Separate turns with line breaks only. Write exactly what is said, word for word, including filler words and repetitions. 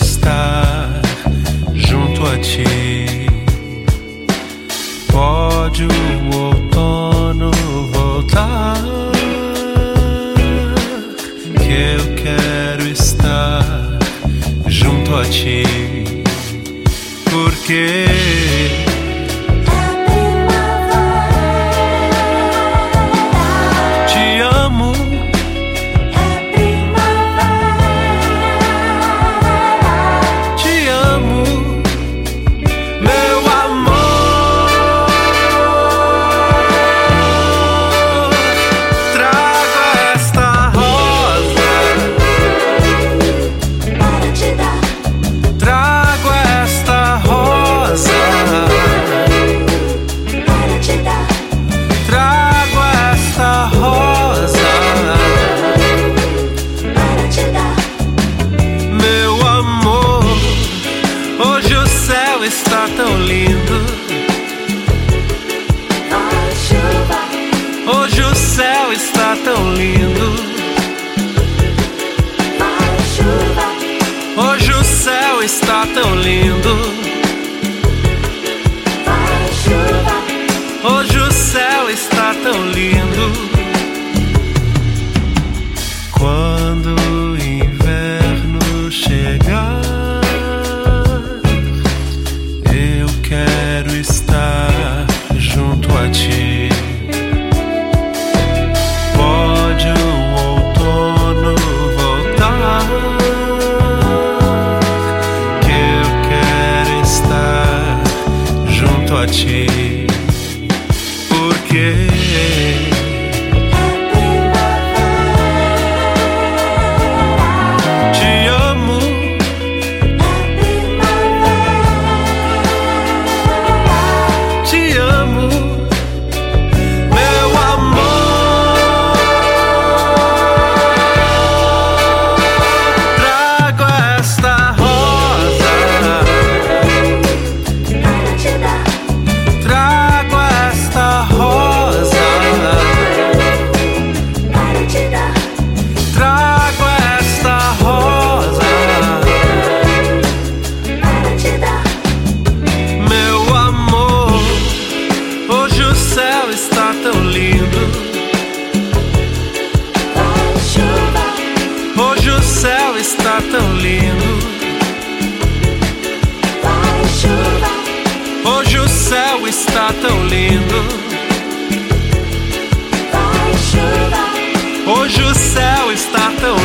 estar junto a ti. Pode o outono voltar, que eu quero estar junto a ti, porque está tão lindo.
Vai, chuva.
Hoje o céu está tão lindo.
Vai, chuva.
Hoje o céu está tão lindo.
Vai, chuva.
Hoje o céu está tão lindo. Quando o inverno chegar, quero estar junto a ti. Pode o outono voltar, que eu quero estar junto a ti, porque está tão lindo.
Vai, chuva.
Hoje o céu está tão lindo.
Vai, chuva.
Hoje o céu está tão lindo.
Vai, chuva.
Hoje o céu está tão